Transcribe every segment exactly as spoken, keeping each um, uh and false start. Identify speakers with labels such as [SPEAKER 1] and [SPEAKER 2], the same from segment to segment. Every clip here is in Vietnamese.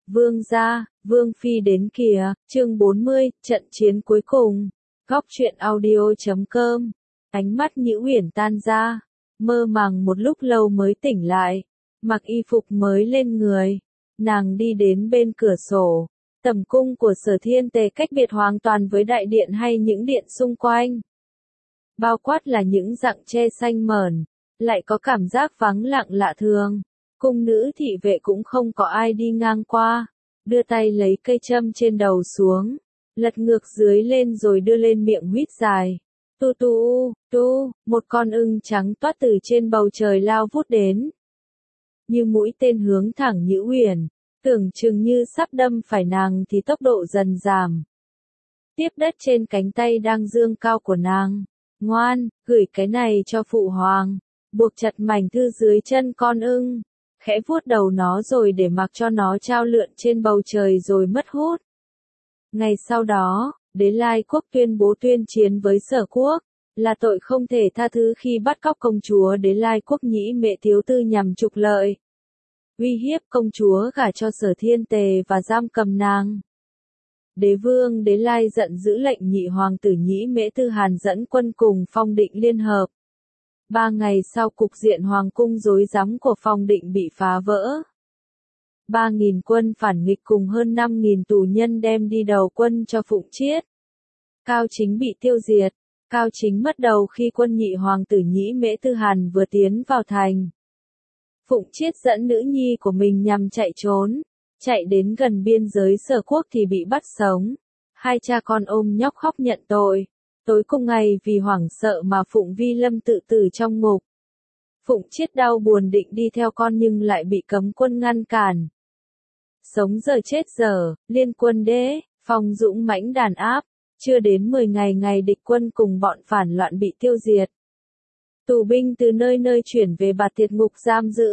[SPEAKER 1] Vương gia, Vương phi đến kìa, chương bốn mươi, trận chiến cuối cùng. Góc truyện audio chấm com. Ánh mắt Nhữ Uyển tan ra, mơ màng một lúc lâu mới tỉnh lại, mặc y phục mới lên người, nàng đi đến bên cửa sổ. Tầm cung của Sở Thiên Tề cách biệt hoàn toàn với đại điện hay những điện xung quanh. Bao quát là những rặng tre xanh mởn, lại có cảm giác vắng lặng lạ thường. Cung nữ thị vệ cũng không có ai đi ngang qua, đưa tay lấy cây châm trên đầu xuống, lật ngược dưới lên rồi đưa lên miệng huýt dài. Tu tu, tu, một con ưng trắng toát từ trên bầu trời lao vút đến. Như mũi tên hướng thẳng Nhữ Uyển, tưởng chừng như sắp đâm phải nàng thì tốc độ dần giảm. Tiếp đất trên cánh tay đang dương cao của nàng. Ngoan, gửi cái này cho phụ hoàng, buộc chặt mảnh thư dưới chân con ưng, khẽ vuốt đầu nó rồi để mặc cho nó trao lượn trên bầu trời rồi mất hút. Ngày sau đó, Đế Lai quốc tuyên bố tuyên chiến với Sở quốc, là tội không thể tha thứ khi bắt cóc công chúa Đế Lai quốc Nhĩ Mễ thiếu tư nhằm trục lợi. Uy hiếp công chúa gả cho Sở Thiên Tề và giam cầm nàng. Đế vương Đế Lai giận dữ lệnh nhị hoàng tử Nhĩ Mễ Tư Hàn dẫn quân cùng Phong Định liên hợp. Ba ngày sau cục diện hoàng cung rối rắm của Phong Định bị phá vỡ. Ba nghìn quân phản nghịch cùng hơn năm nghìn tù nhân đem đi đầu quân cho Phụng Chiết. Cao Chính bị tiêu diệt. Cao Chính mất đầu khi quân nhị hoàng tử Nhĩ Mễ Tư Hàn vừa tiến vào thành. Phụng Chiết dẫn nữ nhi của mình nhằm chạy trốn. Chạy đến gần biên giới Sở quốc thì bị bắt sống. Hai cha con ôm nhóc khóc nhận tội. Tối cùng ngày vì hoảng sợ mà Phụng Vi Lâm tự tử trong ngục. Phụng Chiết đau buồn định đi theo con nhưng lại bị cấm quân ngăn cản. Sống giờ chết giờ, liên quân đế, Phong dũng mãnh đàn áp. Chưa đến mười ngày ngày địch quân cùng bọn phản loạn bị tiêu diệt. Tù binh từ nơi nơi chuyển về Bạt Tiệt ngục giam giữ.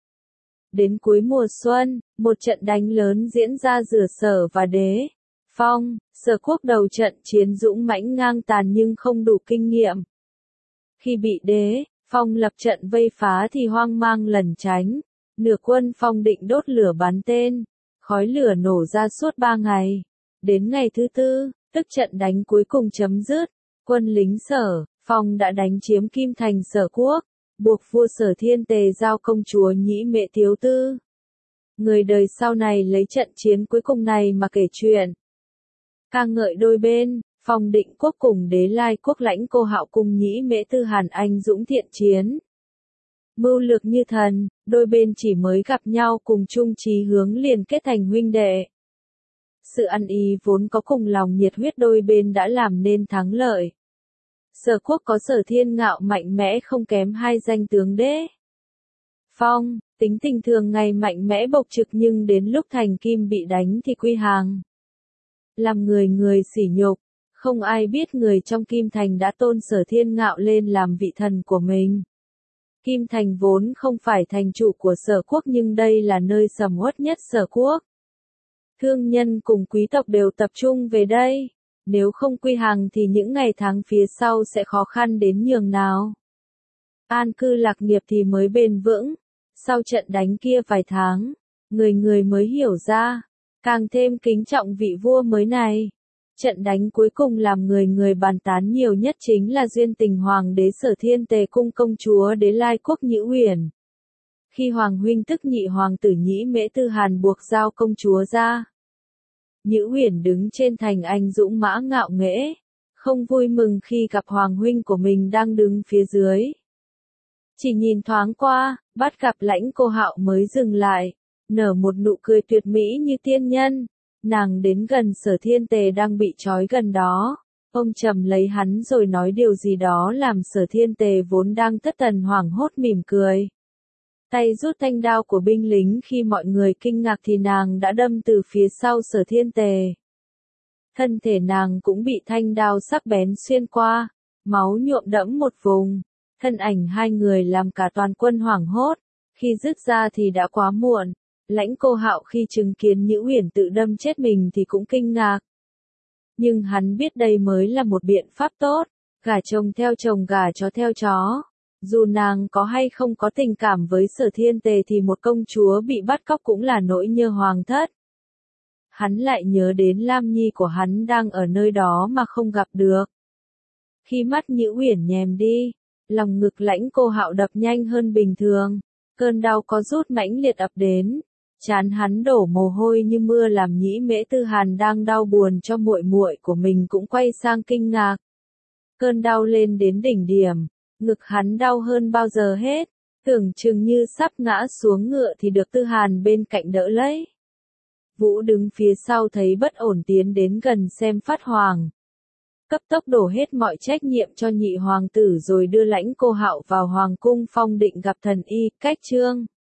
[SPEAKER 1] Đến cuối mùa xuân, một trận đánh lớn diễn ra giữa Sở và Đế, Phong. Sở quốc đầu trận chiến dũng mãnh ngang tàn nhưng không đủ kinh nghiệm. Khi bị Đế, Phong lập trận vây phá thì hoang mang lẩn tránh. Nửa quân Phong Định đốt lửa bắn tên. Khói lửa nổ ra suốt ba ngày. Đến ngày thứ tư, tức trận đánh cuối cùng chấm dứt. Quân lính Sở, Phong đã đánh chiếm Kim Thành Sở quốc. Buộc vua Sở Thiên Tề giao công chúa Nhĩ Mễ thiếu tư. Người đời sau này lấy trận chiến cuối cùng này mà kể chuyện. Ca ngợi đôi bên, Phong Định quốc cùng Đế Lai quốc lãnh cô Hạo cùng Nhĩ Mễ Tư Hàn anh dũng thiện chiến. Mưu lược như thần, đôi bên chỉ mới gặp nhau cùng chung chí hướng liền kết thành huynh đệ. Sự ăn ý vốn có cùng lòng nhiệt huyết đôi bên đã làm nên thắng lợi. Sở quốc có Sở Thiên Ngạo mạnh mẽ không kém hai danh tướng Đế, Phong, tính tình thường ngày mạnh mẽ bộc trực nhưng đến lúc thành kim bị đánh thì quy hàng. Làm người người sỉ nhục, không ai biết người trong Kim Thành đã tôn Sở Thiên Ngạo lên làm vị thần của mình. Kim Thành vốn không phải thành trụ của Sở quốc nhưng đây là nơi sầm uất nhất Sở quốc. Thương nhân cùng quý tộc đều tập trung về đây. Nếu không quy hàng thì những ngày tháng phía sau sẽ khó khăn đến nhường nào. An cư lạc nghiệp thì mới bền vững. Sau trận đánh kia vài tháng, người người mới hiểu ra, càng thêm kính trọng vị vua mới này. Trận đánh cuối cùng làm người người bàn tán nhiều nhất chính là duyên tình hoàng đế Sở Thiên Tề cung công chúa Đế Lai quốc Nhữ Uyển. Khi hoàng huynh tức nhị hoàng tử Nhĩ Mễ Tư Hàn buộc giao công chúa ra. Nhữ Uyển đứng trên thành anh dũng mã ngạo nghễ, không vui mừng khi gặp hoàng huynh của mình đang đứng phía dưới. Chỉ nhìn thoáng qua, bắt gặp lãnh cô Hạo mới dừng lại, nở một nụ cười tuyệt mỹ như tiên nhân. Nàng đến gần Sở Thiên Tề đang bị trói gần đó, ông trầm lấy hắn rồi nói điều gì đó làm Sở Thiên Tề vốn đang thất thần hoảng hốt mỉm cười. Tay rút thanh đao của binh lính khi mọi người kinh ngạc thì nàng đã đâm từ phía sau Sở Thiên Tề. Thân thể nàng cũng bị thanh đao sắc bén xuyên qua, máu nhuộm đẫm một vùng. Thân ảnh hai người làm cả toàn quân hoảng hốt, khi dứt ra thì đã quá muộn. Lãnh cô Hạo khi chứng kiến Nhữ Uyển tự đâm chết mình thì cũng kinh ngạc. Nhưng hắn biết đây mới là một biện pháp tốt, gả chồng theo chồng gả chó theo chó. Dù nàng có hay không có tình cảm với Sở Thiên Tề thì một công chúa bị bắt cóc cũng là nỗi nhơ hoàng thất. hắn lại nhớ đến Lam Nhi của hắn đang ở nơi đó mà không gặp được. Khi mắt Nhữ Uyển nhèm đi, lòng ngực Lãnh Cô Hạo đập nhanh hơn bình thường, cơn đau có rút mãnh liệt ập đến, trán hắn đổ mồ hôi như mưa làm Nhĩ Mễ Tư Hàn đang đau buồn cho muội muội của mình cũng quay sang kinh ngạc. Cơn đau lên đến đỉnh điểm, ngực hắn đau hơn bao giờ hết, tưởng chừng như sắp ngã xuống ngựa thì được Tư Hàn bên cạnh đỡ lấy. Vũ đứng phía sau thấy bất ổn tiến đến gần xem phát hoàng. Cấp tốc đổ hết mọi trách nhiệm cho nhị hoàng tử rồi đưa Lãnh Cô Hạo vào hoàng cung phong định gặp thần y, cách trương.